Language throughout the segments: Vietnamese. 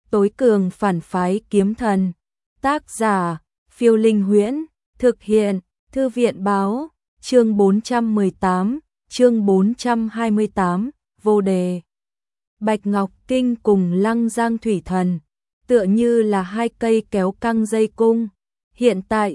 tối cường phản phái kiếm thần. Tác giả, Phiêu Linh Huyễn, thực hiện, Thư viện Báo, chương 418, chương 428, vô đề. Bạch Ngọc Kinh cùng Lăng Giang Thủy Thần, tựa như là hai cây kéo căng dây cung, hiện tại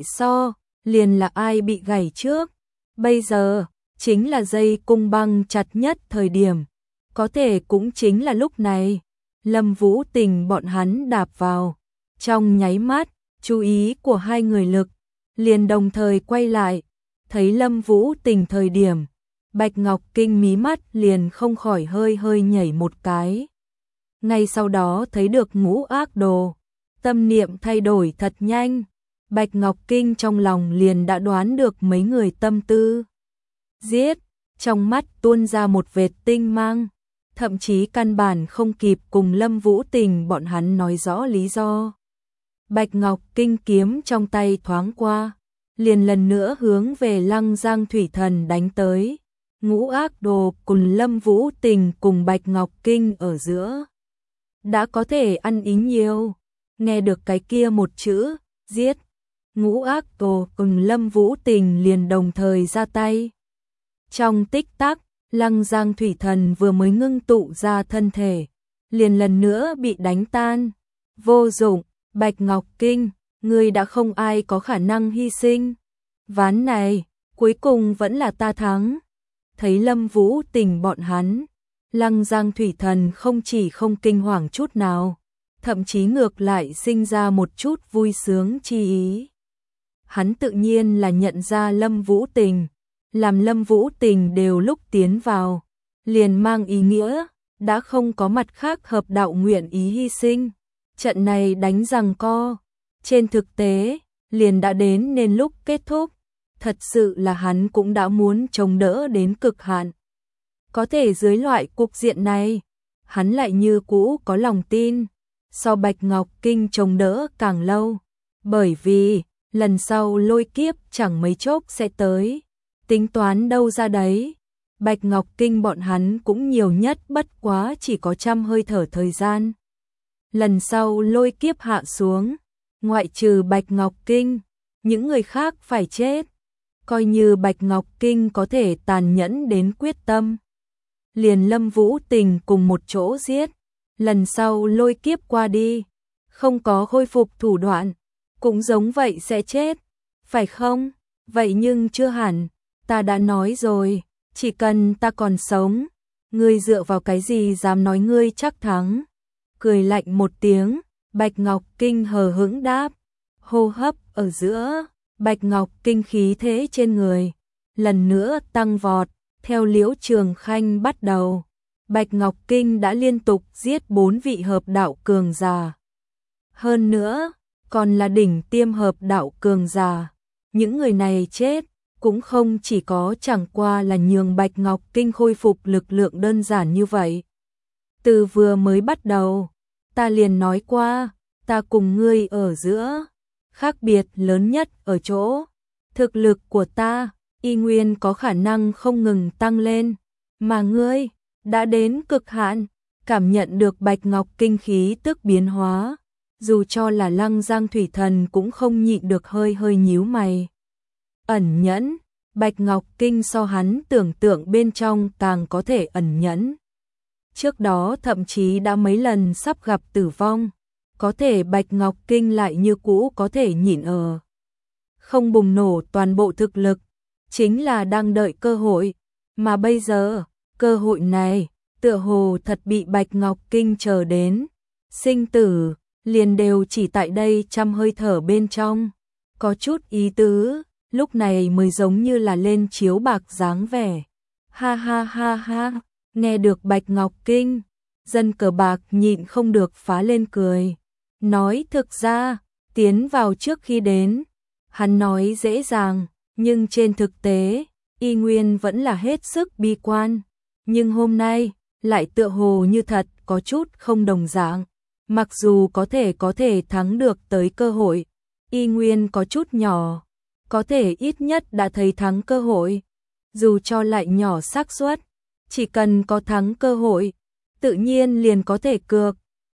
liền là ai bị gãy trước, bây giờ chính là dây cung băng chặt nhất thời điểm, có thể cũng chính là lúc này, Lâm Vũ Tình bọn hắn đạp vào, trong nháy mắt, chú ý của hai người lực, liền đồng thời quay lại, thấy Lâm Vũ Tình thời điểm, Bạch Ngọc Kinh mí mắt liền không khỏi hơi hơi nhảy một cái. Ngay sau đó thấy được Ngũ Ác Đồ, tâm niệm thay đổi thật nhanh, Bạch Ngọc Kinh trong lòng liền đã đoán được mấy người tâm tư. Giết, trong mắt tuôn ra một vệt tinh mang, thậm chí căn bản không kịp cùng Lâm Vũ Tình bọn hắn nói rõ lý do. Bạch Ngọc Kinh kiếm trong tay thoáng qua, liền lần nữa hướng về Lăng Giang Thủy Thần đánh tới. Ngũ Ác Đồ cùng Lâm Vũ Tình cùng Bạch Ngọc Kinh ở giữa. Đã có thể ăn ý nhiều, nghe được cái kia một chữ, giết. Ngũ Ác Đồ cùng Lâm Vũ Tình liền đồng thời ra tay. Trong tích tắc, Lăng Giang Thủy Thần vừa mới ngưng tụ ra thân thể, liền lần nữa bị đánh tan. Vô dụng, Bạch Ngọc Kinh, ngươi đã không ai có khả năng hy sinh. Ván này, cuối cùng vẫn là ta thắng. Thấy Lâm Vũ Tình bọn hắn, Lăng Giang Thủy Thần không chỉ không kinh hoàng chút nào, thậm chí ngược lại sinh ra một chút vui sướng chi ý. Hắn tự nhiên là nhận ra Lâm Vũ Tình, làm Lâm Vũ Tình đều lúc tiến vào, liền mang ý nghĩa, đã không có mặt khác hợp đạo nguyện ý hy sinh. Trận này đánh giằng co, trên thực tế, liền đã đến nên lúc kết thúc. Thật sự là hắn cũng đã muốn chống đỡ đến cực hạn. Có thể dưới loại cục diện này, hắn lại như cũ có lòng tin, so Bạch Ngọc Kinh chống đỡ càng lâu, bởi vì lần sau lôi kiếp chẳng mấy chốc sẽ tới, tính toán đâu ra đấy. Bạch Ngọc Kinh bọn hắn cũng nhiều nhất bất quá chỉ có 100 hơi thở thời gian. Lần sau lôi kiếp hạ xuống, ngoại trừ Bạch Ngọc Kinh, những người khác phải chết. Coi như Bạch Ngọc Kinh có thể tàn nhẫn đến quyết tâm, liền Lâm Vũ Tình cùng một chỗ giết, lần sau lôi kiếp qua đi, không có khôi phục thủ đoạn, cũng giống vậy sẽ chết, phải không? Vậy nhưng chưa hẳn, ta đã nói rồi, chỉ cần ta còn sống, ngươi dựa vào cái gì dám nói ngươi chắc thắng? Cười lạnh một tiếng, Bạch Ngọc Kinh hờ hững đáp, hô hấp ở giữa. Bạch Ngọc Kinh khí thế trên người, lần nữa tăng vọt, theo Liễu Trường Khanh bắt đầu. Bạch Ngọc Kinh đã liên tục giết 4 vị hợp đạo cường giả. Hơn nữa, còn là đỉnh tiêm hợp đạo cường giả. Những người này chết, cũng không chỉ có chẳng qua là nhường Bạch Ngọc Kinh khôi phục lực lượng đơn giản như vậy. Từ vừa mới bắt đầu, ta liền nói qua, ta cùng ngươi ở giữa. Khác biệt lớn nhất ở chỗ, thực lực của ta, y nguyên có khả năng không ngừng tăng lên, mà ngươi, đã đến cực hạn, cảm nhận được Bạch Ngọc Kinh khí tức biến hóa, dù cho là Lăng Giang Thủy Thần cũng không nhịn được hơi hơi nhíu mày. Ẩn nhẫn, Bạch Ngọc Kinh so hắn tưởng tượng bên trong càng có thể ẩn nhẫn. Trước đó thậm chí đã mấy lần sắp gặp tử vong. Có thể Bạch Ngọc Kinh lại như cũ có thể nhịn ở. Không bùng nổ toàn bộ thực lực, chính là đang đợi cơ hội. Mà bây giờ, cơ hội này, tựa hồ thật bị Bạch Ngọc Kinh chờ đến. Sinh tử, liền đều chỉ tại đây 100 hơi thở bên trong. Có chút ý tứ, lúc này mới giống như là lên chiếu bạc dáng vẻ. Ha ha ha ha, nghe được Bạch Ngọc Kinh, dân cờ bạc nhịn không được phá lên cười. Nói thực ra, tiến vào trước khi đến, hắn nói dễ dàng, nhưng trên thực tế, y nguyên vẫn là hết sức bi quan. Nhưng hôm nay, lại tựa hồ như thật có chút không đồng dạng. Mặc dù có thể thắng được tới cơ hội, y nguyên có chút nhỏ, có thể ít nhất đã thấy thắng cơ hội. Dù cho lại nhỏ xác suất, chỉ cần có thắng cơ hội, tự nhiên liền có thể cược.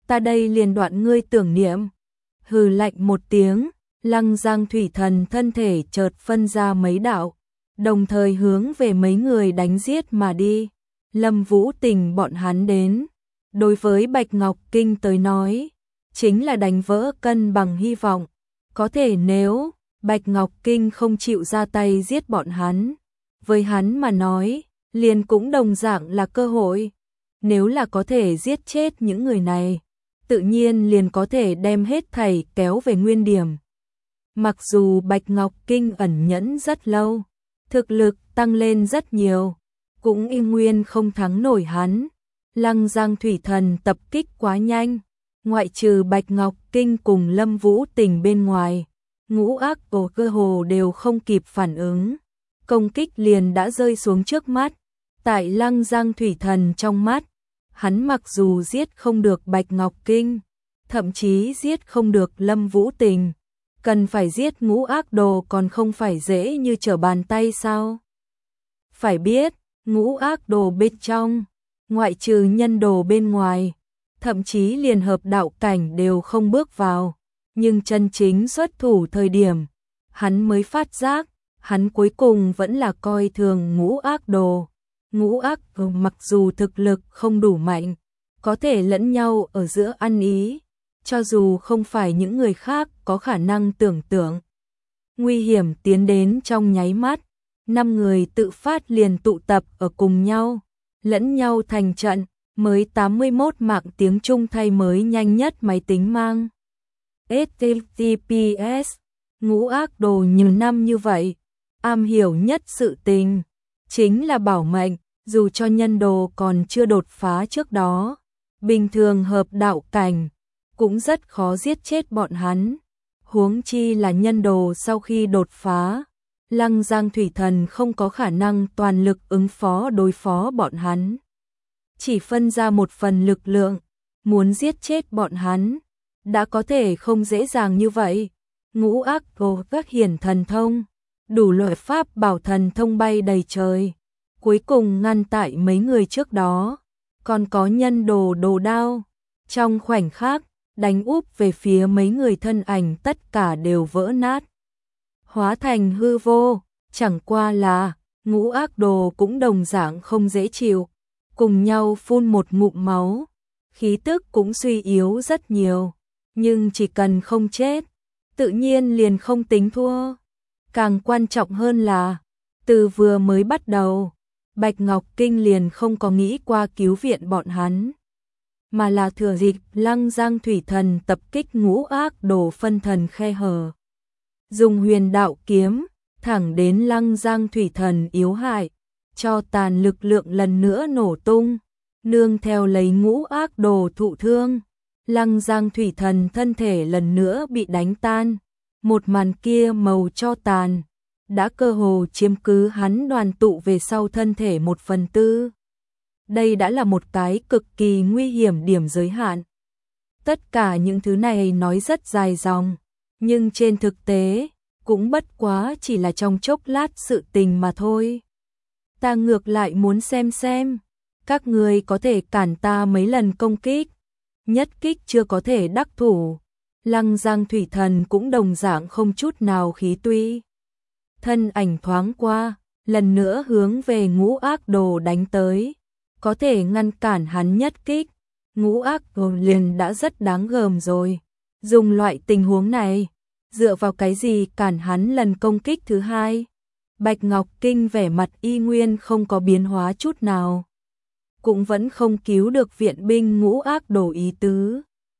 ta đây liền đoạn ngươi tưởng niệm. Hừ lạnh một tiếng, Lăng Giang thủy thần thân thể chợt phân ra mấy đạo, đồng thời hướng về mấy người đánh giết mà đi. Lâm Vũ Tình bọn hắn đến, đối với Bạch Ngọc Kinh tới nói, chính là đánh vỡ cân bằng hy vọng. Có thể nếu Bạch Ngọc Kinh không chịu ra tay giết bọn hắn, với hắn mà nói, liền cũng đồng dạng là cơ hội. Nếu là có thể giết chết những người này, tự nhiên liền có thể đem hết thảy kéo về nguyên điểm. Mặc dù Bạch Ngọc Kinh ẩn nhẫn rất lâu, thực lực tăng lên rất nhiều, cũng y nguyên không thắng nổi hắn. Lăng Giang thủy thần tập kích quá nhanh, ngoại trừ Bạch Ngọc Kinh cùng Lâm Vũ Tình bên ngoài, ngũ ác đồ cơ hồ đều không kịp phản ứng. Công kích liền đã rơi xuống trước mắt. Tại Lăng Giang thủy thần trong mắt, hắn mặc dù giết không được Bạch Ngọc Kinh, thậm chí giết không được Lâm Vũ Tình, cần phải giết ngũ ác đồ còn không phải dễ như trở bàn tay sao? Phải biết, ngũ ác đồ bên trong, ngoại trừ nhân đồ bên ngoài, thậm chí liền hợp đạo cảnh đều không bước vào, nhưng chân chính xuất thủ thời điểm, hắn mới phát giác, hắn cuối cùng vẫn là coi thường ngũ ác đồ. Ngũ ác đồ mặc dù thực lực không đủ mạnh, có thể lẫn nhau ở giữa ăn ý, cho dù không phải những người khác có khả năng tưởng tượng. Nguy hiểm tiến đến trong nháy mắt, 5 người tự phát liền tụ tập ở cùng nhau, lẫn nhau thành trận, mới 81 mạng tiếng Trung thay mới nhanh nhất máy tính mang. HTTPS, ngũ ác đồ nhiều năm như vậy, am hiểu nhất sự tình, chính là bảo mệnh, dù cho nhân đồ còn chưa đột phá trước đó, bình thường hợp đạo cảnh, cũng rất khó giết chết bọn hắn. Huống chi là nhân đồ sau khi đột phá, Lăng Giang thủy thần không có khả năng toàn lực ứng phó đối phó bọn hắn. Chỉ phân ra một phần lực lượng, muốn giết chết bọn hắn, đã có thể không dễ dàng như vậy. Ngũ ác đồ các hiển thần thông, đủ loại pháp bảo thần thông bay đầy trời, cuối cùng ngăn tại mấy người trước đó, còn có nhân đồ đồ đao. Trong khoảnh khắc, đánh úp về phía mấy người thân ảnh tất cả đều vỡ nát, hóa thành hư vô. Chẳng qua là, ngũ ác đồ cũng đồng dạng không dễ chịu, cùng nhau phun một ngụm máu, khí tức cũng suy yếu rất nhiều, nhưng chỉ cần không chết, tự nhiên liền không tính thua. Càng quan trọng hơn là, từ vừa mới bắt đầu, Bạch Ngọc Kinh liền không có nghĩ qua cứu viện bọn hắn, mà là thừa dịp Lăng Giang thủy thần tập kích ngũ ác đồ phân thần khe hở, dùng huyền đạo kiếm thẳng đến Lăng Giang thủy thần yếu hại, cho tàn lực lượng lần nữa nổ tung, nương theo lấy ngũ ác đồ thụ thương, Lăng Giang thủy thần thân thể lần nữa bị đánh tan. Một màn kia màu cho tàn, đã cơ hồ chiếm cứ hắn đoàn tụ về sau thân thể 1/4. Đây đã là một cái cực kỳ nguy hiểm điểm giới hạn. Tất cả những thứ này nói rất dài dòng, nhưng trên thực tế, cũng bất quá chỉ là trong chốc lát sự tình mà thôi. Ta ngược lại muốn xem, các người có thể cản ta mấy lần công kích, nhất kích chưa có thể đắc thủ. Lăng Giang thủy thần cũng đồng dạng không chút nào khí tuy. Thân ảnh thoáng qua, lần nữa hướng về ngũ ác đồ đánh tới, có thể ngăn cản hắn nhất kích. Ngũ ác đồ liền đã rất đáng gờm rồi, dùng loại tình huống này, dựa vào cái gì cản hắn lần công kích thứ hai? Bạch Ngọc Kinh vẻ mặt y nguyên không có biến hóa chút nào, cũng vẫn không cứu được viện binh ngũ ác đồ ý tứ.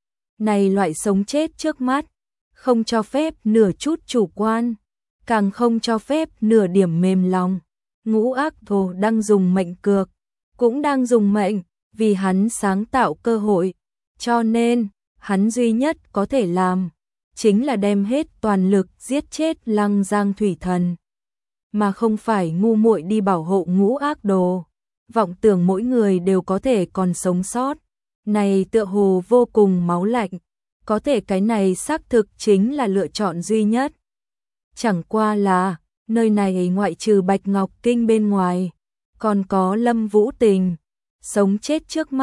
Này loại sống chết trước mắt, không cho phép nửa chút chủ quan, càng không cho phép nửa điểm mềm lòng. Ngũ ác đồ đang dùng mệnh cược, cũng đang dùng mệnh, vì hắn sáng tạo cơ hội, cho nên, hắn duy nhất có thể làm, chính là đem hết toàn lực giết chết Lăng Giang thủy thần, mà không phải ngu muội đi bảo hộ ngũ ác đồ, vọng tưởng mỗi người đều có thể còn sống sót. Này tựa hồ vô cùng máu lạnh, có thể cái này xác thực chính là lựa chọn duy nhất. Chẳng qua là, nơi này ngoại trừ Bạch Ngọc Kinh bên ngoài, còn có Lâm Vũ Tình, sống chết trước mắt,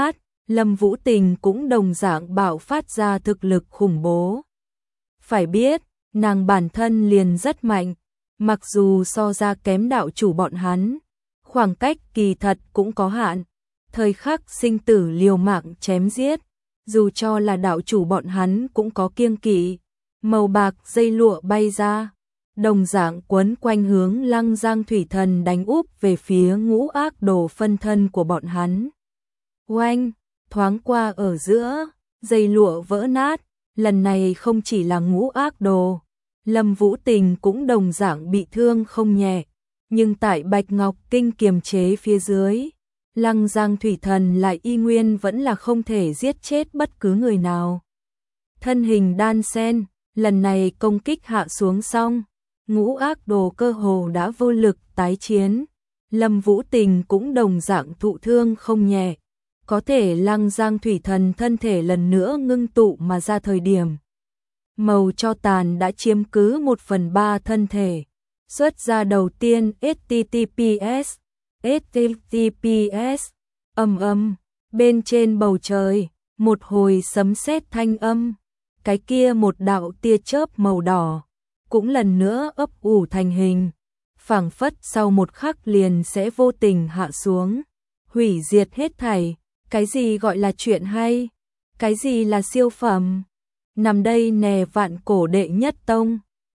Lâm Vũ Tình cũng đồng dạng bạo phát ra thực lực khủng bố. Phải biết, nàng bản thân liền rất mạnh, mặc dù so ra kém đạo chủ bọn hắn, khoảng cách kỳ thật cũng có hạn, thời khắc sinh tử liều mạng chém giết, dù cho là đạo chủ bọn hắn cũng có kiêng kỵ. Màu bạc dây lụa bay ra, đồng dạng quấn quanh hướng Lăng Giang thủy thần đánh úp về phía ngũ ác đồ phân thân của bọn hắn. Oanh, thoáng qua ở giữa, dây lụa vỡ nát, lần này không chỉ là ngũ ác đồ, Lâm Vũ Tình cũng đồng dạng bị thương không nhẹ, nhưng tại Bạch Ngọc Kinh kiềm chế phía dưới, Lăng Giang thủy thần lại y nguyên vẫn là không thể giết chết bất cứ người nào. Thân hình đan sen, lần này công kích hạ xuống xong, ngũ ác đồ cơ hồ đã vô lực tái chiến, Lâm Vũ Tình cũng đồng dạng thụ thương không nhẹ. Có thể Lăng Giang thủy thần thân thể lần nữa ngưng tụ mà ra thời điểm. Màu cho tàn đã chiếm cứ 1/3 thân thể. Xuất ra đầu tiên HTTPS. HTTPS. Bên trên bầu trời, một hồi sấm sét thanh âm. Cái kia một đạo tia chớp màu đỏ, cũng lần nữa ấp ủ thành hình. Phảng phất sau một khắc liền sẽ vô tình hạ xuống. Hủy diệt hết thảy. Cái gì gọi là chuyện hay? Cái gì là siêu phẩm? Nằm đây nè vạn cổ đệ nhất tông.